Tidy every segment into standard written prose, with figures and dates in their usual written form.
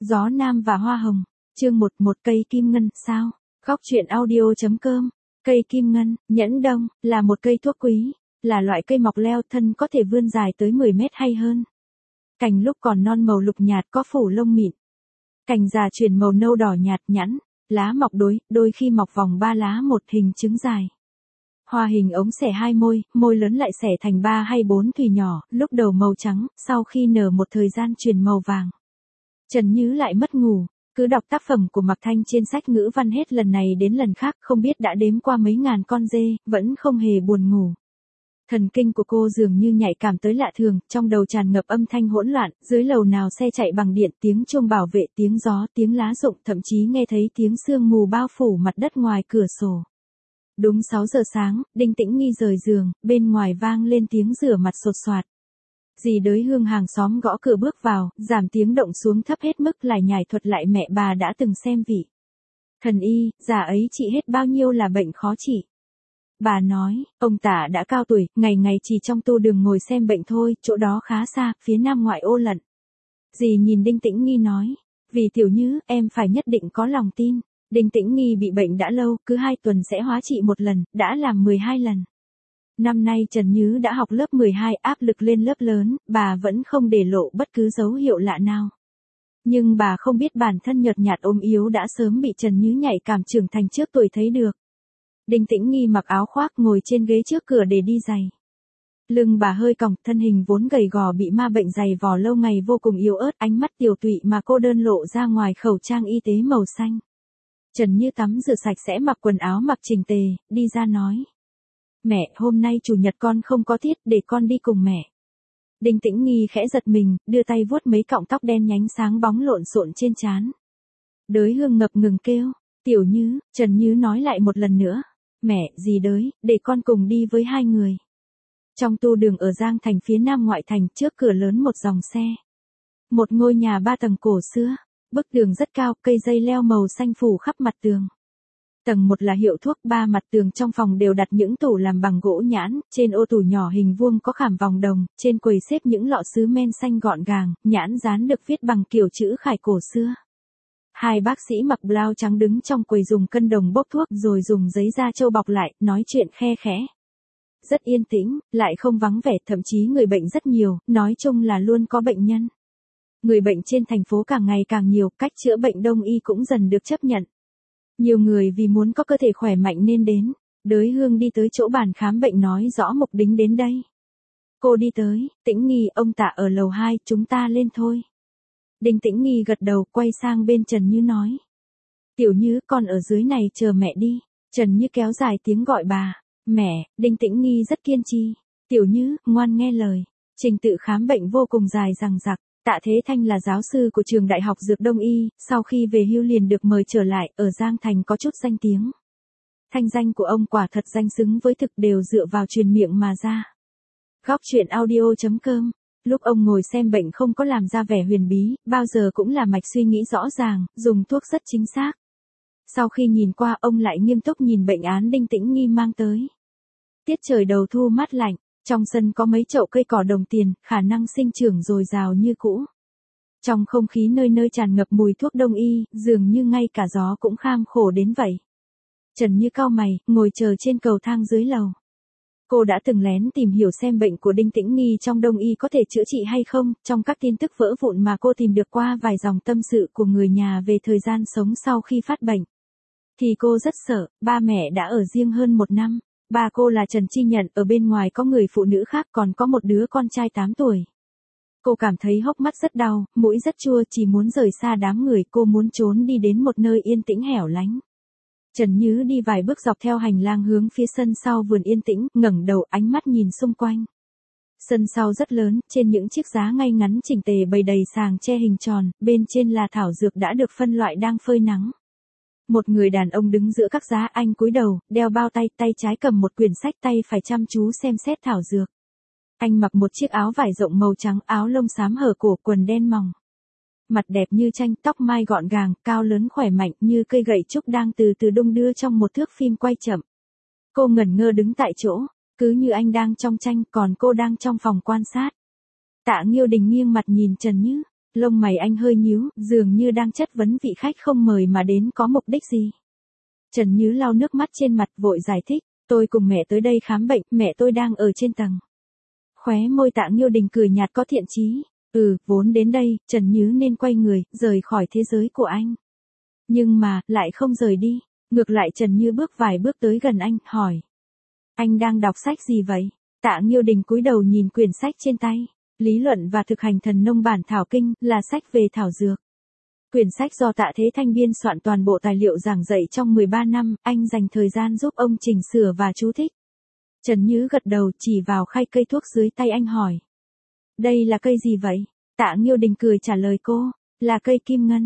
Gió Nam và Hoa Hồng, chương 1, một cây kim ngân, sao? Góc truyện audio.com. Cây kim ngân, nhẫn đông, là một cây thuốc quý, là loại cây mọc leo thân có thể vươn dài tới 10 mét hay hơn. Cành lúc còn non màu lục nhạt có phủ lông mịn. Cành già chuyển màu nâu đỏ nhạt nhẵn, lá mọc đôi khi mọc vòng 3 lá một hình trứng dài. Hoa hình ống xẻ 2 môi lớn lại xẻ thành 3 hay 4 thùy nhỏ, lúc đầu màu trắng, sau khi nở một thời gian chuyển màu vàng. Trần Nhứ lại mất ngủ, cứ đọc tác phẩm của Mạc Thanh trên sách ngữ văn hết lần này đến lần khác, không biết đã đếm qua mấy ngàn con dê, vẫn không hề buồn ngủ. Thần kinh của cô dường như nhạy cảm tới lạ thường, trong đầu tràn ngập âm thanh hỗn loạn, dưới lầu nào xe chạy bằng điện, tiếng chuông bảo vệ, tiếng gió, tiếng lá rụng, thậm chí nghe thấy tiếng sương mù bao phủ mặt đất ngoài cửa sổ. Đúng 6 giờ sáng, Đinh Tĩnh Nghi rời giường, bên ngoài vang lên tiếng rửa mặt sột soạt. Dì Đới Hương hàng xóm gõ cửa bước vào, giảm tiếng động xuống thấp hết mức lại nhải thuật lại mẹ bà đã từng xem vị thần y, già ấy trị hết bao nhiêu là bệnh khó trị. Bà nói, ông Tả đã cao tuổi, ngày ngày chỉ trong tu đường ngồi xem bệnh thôi, chỗ đó khá xa, phía nam ngoại ô lận. Dì nhìn Đinh Tĩnh Nghi nói, vì Tiểu Nhứ, em phải nhất định có lòng tin. Đinh Tĩnh Nghi bị bệnh đã lâu, cứ 2 tuần sẽ hóa trị một lần, đã làm 12 lần. Năm nay Trần Nhứ đã học lớp 12, áp lực lên lớp lớn, bà vẫn không để lộ bất cứ dấu hiệu lạ nào. Nhưng bà không biết bản thân nhợt nhạt ốm yếu đã sớm bị Trần Nhứ nhạy cảm trưởng thành trước tuổi thấy được. Đinh Tĩnh Nghi mặc áo khoác ngồi trên ghế trước cửa để đi giày. Lưng bà hơi còng, thân hình vốn gầy gò bị ma bệnh dày vò lâu ngày vô cùng yếu ớt, ánh mắt tiều tụy mà cô đơn lộ ra ngoài khẩu trang y tế màu xanh. Trần Như tắm rửa sạch sẽ mặc quần áo mặc chỉnh tề, đi ra nói. Mẹ, hôm nay chủ nhật con không có tiết, để con đi cùng mẹ. Đinh Tĩnh Nghi khẽ giật mình, đưa tay vuốt mấy cọng tóc đen nhánh sáng bóng lộn xộn trên trán. Đới Hương ngập ngừng kêu, Tiểu Nhứ, Trần Nhứ nói lại một lần nữa. Mẹ, dì Đới, để con cùng đi với 2 người. Trong tu đường ở Giang Thành phía nam ngoại thành, trước cửa lớn một dòng xe. Một ngôi nhà 3 tầng cổ xưa. Bức tường rất cao, cây dây leo màu xanh phủ khắp mặt tường. Tầng 1 là hiệu thuốc, 3 mặt tường trong phòng đều đặt những tủ làm bằng gỗ nhãn, trên ô tủ nhỏ hình vuông có khảm vòng đồng, trên quầy xếp những lọ sứ men xanh gọn gàng, nhãn dán được viết bằng kiểu chữ khải cổ xưa. 2 bác sĩ mặc blau trắng đứng trong quầy dùng cân đồng bốc thuốc rồi dùng giấy da trâu bọc lại, nói chuyện khe khẽ. Rất yên tĩnh, lại không vắng vẻ, thậm chí người bệnh rất nhiều, nói chung là luôn có bệnh nhân. Người bệnh trên thành phố càng ngày càng nhiều, cách chữa bệnh đông y cũng dần được chấp nhận. Nhiều người vì muốn có cơ thể khỏe mạnh nên đến. Đới Hương đi tới chỗ bàn khám bệnh nói rõ mục đích đến đây. Cô đi tới, Tĩnh Nghi, ông Tạ ở lầu 2, chúng ta lên thôi. Đinh Tĩnh Nghi gật đầu, quay sang bên Trần Như nói. Tiểu Nhứ, con ở dưới này chờ mẹ đi. Trần Như kéo dài tiếng gọi bà. Mẹ, Đinh Tĩnh Nghi rất kiên trì. Tiểu Nhứ, ngoan nghe lời. Trình tự khám bệnh vô cùng dài dằng dặc. Tạ Thế Thanh là giáo sư của trường Đại học Dược Đông Y, sau khi về hưu liền được mời trở lại, ở Giang Thành có chút danh tiếng. Thanh danh của ông quả thật danh xứng với thực, đều dựa vào truyền miệng mà ra. Góc truyện audio.com. Lúc ông ngồi xem bệnh không có làm ra vẻ huyền bí, bao giờ cũng là mạch suy nghĩ rõ ràng, dùng thuốc rất chính xác. Sau khi nhìn qua, ông lại nghiêm túc nhìn bệnh án Đinh Tĩnh Nghi mang tới. Tiết trời đầu thu mát lạnh. Trong sân có mấy chậu cây cỏ đồng tiền, khả năng sinh trưởng dồi dào như cũ. Trong không khí nơi nơi tràn ngập mùi thuốc đông y, dường như ngay cả gió cũng kham khổ đến vậy. Trần Như cau mày, ngồi chờ trên cầu thang dưới lầu. Cô đã từng lén tìm hiểu xem bệnh của Đinh Tĩnh Nghi trong đông y có thể chữa trị hay không, trong các tin tức vỡ vụn mà cô tìm được qua vài dòng tâm sự của người nhà về thời gian sống sau khi phát bệnh. Thì cô rất sợ, ba mẹ đã ở riêng hơn 1 năm. Ba cô là Trần Chi Nhận, ở bên ngoài có người phụ nữ khác, còn có một đứa con trai 8 tuổi. Cô cảm thấy hốc mắt rất đau, mũi rất chua, chỉ muốn rời xa đám người, cô muốn trốn đi đến một nơi yên tĩnh hẻo lánh. Trần Nhứ đi vài bước dọc theo hành lang hướng phía sân sau vườn yên tĩnh, ngẩng đầu ánh mắt nhìn xung quanh. Sân sau rất lớn, trên những chiếc giá ngay ngắn chỉnh tề bày đầy sàng che hình tròn, bên trên là thảo dược đã được phân loại đang phơi nắng. Một người đàn ông đứng giữa các giá, anh cúi đầu, đeo bao tay, tay trái cầm một quyển sách, tay phải chăm chú xem xét thảo dược. Anh mặc một chiếc áo vải rộng màu trắng, áo lông xám hở cổ, quần đen mỏng. Mặt đẹp như tranh, tóc mai gọn gàng, cao lớn khỏe mạnh như cây gậy trúc đang từ từ đung đưa trong một thước phim quay chậm. Cô ngẩn ngơ đứng tại chỗ, cứ như anh đang trong tranh, còn cô đang trong phòng quan sát. Tạ Nghiêu Đình nghiêng mặt nhìn Trần Như. Lông mày anh hơi nhíu, dường như đang chất vấn vị khách không mời mà đến có mục đích gì. Trần Nhứ lau nước mắt trên mặt vội giải thích, tôi cùng mẹ tới đây khám bệnh, mẹ tôi đang ở trên tầng. Khóe môi Tạ Nghiêu Đình cười nhạt có thiện chí. Vốn đến đây, Trần Nhứ nên quay người, rời khỏi thế giới của anh. Nhưng mà, lại không rời đi. Ngược lại Trần Nhứ bước vài bước tới gần anh, hỏi. Anh đang đọc sách gì vậy? Tạ Nghiêu Đình cúi đầu nhìn quyển sách trên tay. Lý luận và thực hành thần nông bản thảo kinh, là sách về thảo dược. Quyển sách do Tạ Thế Thanh biên soạn toàn bộ tài liệu giảng dạy trong 13 năm, anh dành thời gian giúp ông chỉnh sửa và chú thích. Trần Nhứ gật đầu chỉ vào khay cây thuốc dưới tay anh hỏi. Đây là cây gì vậy? Tạ Nghiêu Đình cười trả lời cô, là cây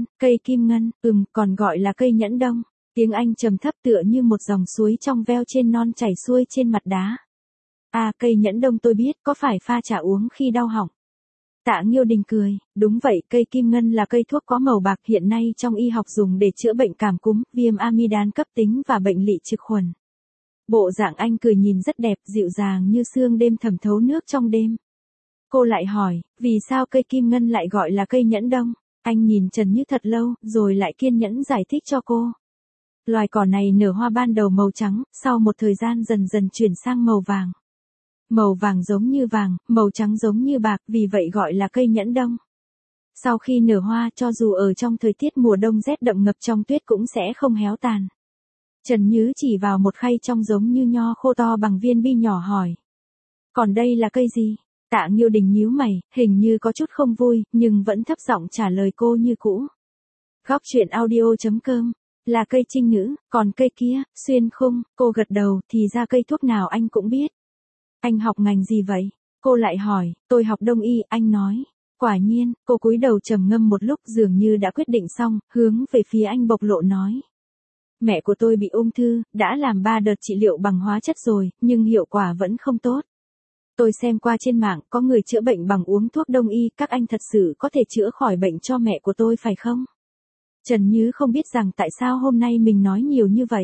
kim ngân, còn gọi là cây nhẫn đông. Tiếng Anh trầm thấp tựa như một dòng suối trong veo trên non chảy xuôi trên mặt đá. Cây nhẫn đông tôi biết, có phải pha trà uống khi đau họng? Tạ Nghiêu Đình cười, đúng vậy, cây kim ngân là cây thuốc có màu bạc hiện nay trong y học dùng để chữa bệnh cảm cúm, viêm amidan cấp tính và bệnh lỵ trực khuẩn. Bộ dạng anh cười nhìn rất đẹp, dịu dàng như sương đêm thẩm thấu nước trong đêm. Cô lại hỏi, vì sao cây kim ngân lại gọi là cây nhẫn đông? Anh nhìn Trần Như thật lâu, rồi lại kiên nhẫn giải thích cho cô. Loài cỏ này nở hoa ban đầu màu trắng, sau một thời gian dần dần chuyển sang màu vàng. Màu vàng giống như vàng, màu trắng giống như bạc, vì vậy gọi là cây nhẫn đông. Sau khi nở hoa, cho dù ở trong thời tiết mùa đông rét đậm ngập trong tuyết cũng sẽ không héo tàn. Trần Nhứ chỉ vào một khay trong giống như nho khô to bằng viên bi nhỏ hỏi. Còn đây là cây gì? Tạ Nghiêu Đình nhíu mày, hình như có chút không vui, nhưng vẫn thấp giọng trả lời cô như cũ. Góc truyện audio.com, là cây trinh nữ, còn cây kia, xuyên khung, cô gật đầu, thì ra cây thuốc nào anh cũng biết. Anh học ngành gì vậy? Cô lại hỏi, tôi học đông y, anh nói. Quả nhiên, cô cúi đầu trầm ngâm một lúc dường như đã quyết định xong, hướng về phía anh bộc lộ nói. Mẹ của tôi bị ung thư, đã làm 3 đợt trị liệu bằng hóa chất rồi, nhưng hiệu quả vẫn không tốt. Tôi xem qua trên mạng, có người chữa bệnh bằng uống thuốc đông y, các anh thật sự có thể chữa khỏi bệnh cho mẹ của tôi phải không? Trần Nhứ không biết rằng tại sao hôm nay mình nói nhiều như vậy.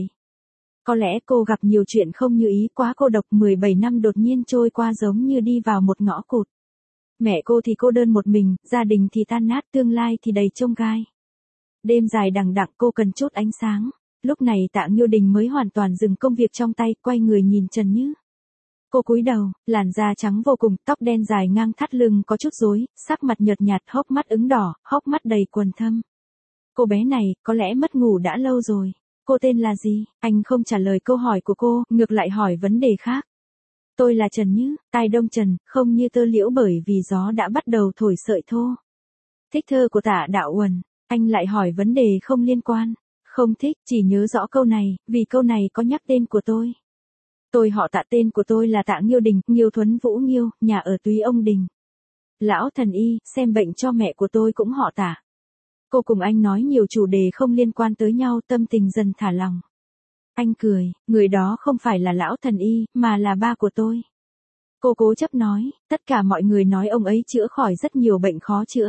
Có lẽ cô gặp nhiều chuyện không như ý quá cô độc 17 năm đột nhiên trôi qua giống như đi vào một ngõ cụt. Mẹ cô thì cô đơn một mình, gia đình thì tan nát, tương lai thì đầy chông gai. Đêm dài đằng đẵng cô cần chút ánh sáng. Lúc này Tạ Nghiêu Đình mới hoàn toàn dừng công việc trong tay, quay người nhìn Trần Như. Cô cúi đầu, làn da trắng vô cùng, tóc đen dài ngang thắt lưng có chút rối, sắc mặt nhợt nhạt, hốc mắt ửng đỏ, hốc mắt đầy quầng thâm. Cô bé này, có lẽ mất ngủ đã lâu rồi. Cô tên là gì? Anh không trả lời câu hỏi của cô, ngược lại hỏi vấn đề khác. Tôi là Trần Như, tai đông trần, không như tơ liễu bởi vì gió đã bắt đầu thổi sợi thô. Thích thơ của Tạ Đạo Uẩn, anh lại hỏi vấn đề không liên quan. Không thích, chỉ nhớ rõ câu này, vì câu này có nhắc tên của tôi. Tôi họ Tạ, tên của tôi là Tạ Nghiêu Đình, Nghiêu Thuấn Vũ Nghiêu, nhà ở Túy Ông Đình. Lão thần y, xem bệnh cho mẹ của tôi cũng họ Tạ. Cô cùng anh nói nhiều chủ đề không liên quan tới nhau, tâm tình dần thả lòng. Anh cười, người đó không phải là lão thần y, mà là ba của tôi. Cô cố chấp nói, tất cả mọi người nói ông ấy chữa khỏi rất nhiều bệnh khó chữa.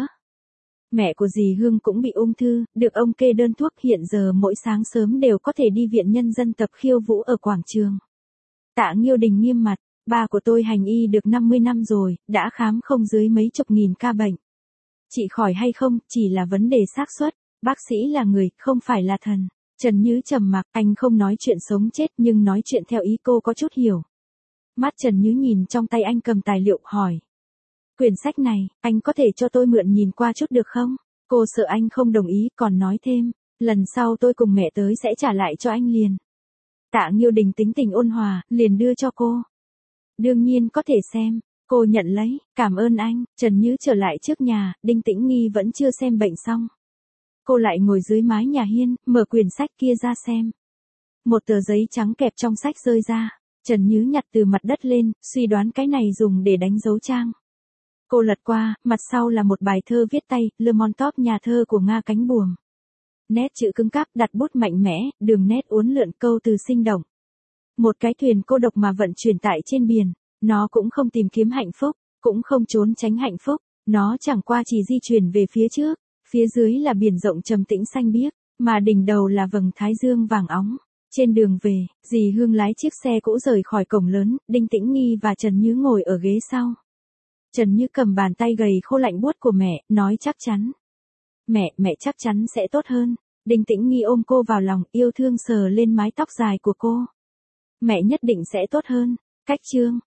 Mẹ của dì Hương cũng bị ung thư, được ông kê đơn thuốc, hiện giờ mỗi sáng sớm đều có thể đi viện nhân dân tập khiêu vũ ở quảng trường. Tạ Nghiêu Đình nghiêm mặt, ba của tôi hành y được 50 năm rồi, đã khám không dưới mấy chục nghìn ca bệnh. Trị khỏi hay không, chỉ là vấn đề xác suất, bác sĩ là người, không phải là thần. Trần Như trầm mặc, anh không nói chuyện sống chết nhưng nói chuyện theo ý cô có chút hiểu. Mắt Trần Như nhìn trong tay anh cầm tài liệu hỏi. Quyển sách này, anh có thể cho tôi mượn nhìn qua chút được không? Cô sợ anh không đồng ý, còn nói thêm, lần sau tôi cùng mẹ tới sẽ trả lại cho anh liền. Tạ Nghiêu Đình tính tình ôn hòa, liền đưa cho cô. Đương nhiên có thể xem. Cô nhận lấy, cảm ơn anh. Trần Như trở lại trước nhà, Đinh Tĩnh Nghi vẫn chưa xem bệnh xong. Cô lại ngồi dưới mái nhà hiên, mở quyển sách kia ra xem. Một tờ giấy trắng kẹp trong sách rơi ra. Trần Như nhặt từ mặt đất lên, suy đoán cái này dùng để đánh dấu trang. Cô lật qua, mặt sau là một bài thơ viết tay, Le Montop, nhà thơ của Nga Cánh Buồm. Nét chữ cứng cáp, đặt bút mạnh mẽ, đường nét uốn lượn, câu từ sinh động. Một cái thuyền cô độc mà vận chuyển tại trên biển. Nó cũng không tìm kiếm hạnh phúc, cũng không trốn tránh hạnh phúc, nó chẳng qua chỉ di chuyển về phía trước, phía dưới là biển rộng trầm tĩnh xanh biếc, mà đỉnh đầu là vầng thái dương vàng óng. Trên đường về, dì Hương lái chiếc xe cũ rời khỏi cổng lớn, Đinh Tĩnh Nghi và Trần Như ngồi ở ghế sau. Trần Như cầm bàn tay gầy khô lạnh buốt của mẹ, nói chắc chắn. Mẹ chắc chắn sẽ tốt hơn. Đinh Tĩnh Nghi ôm cô vào lòng, yêu thương sờ lên mái tóc dài của cô. Mẹ nhất định sẽ tốt hơn. Cách chương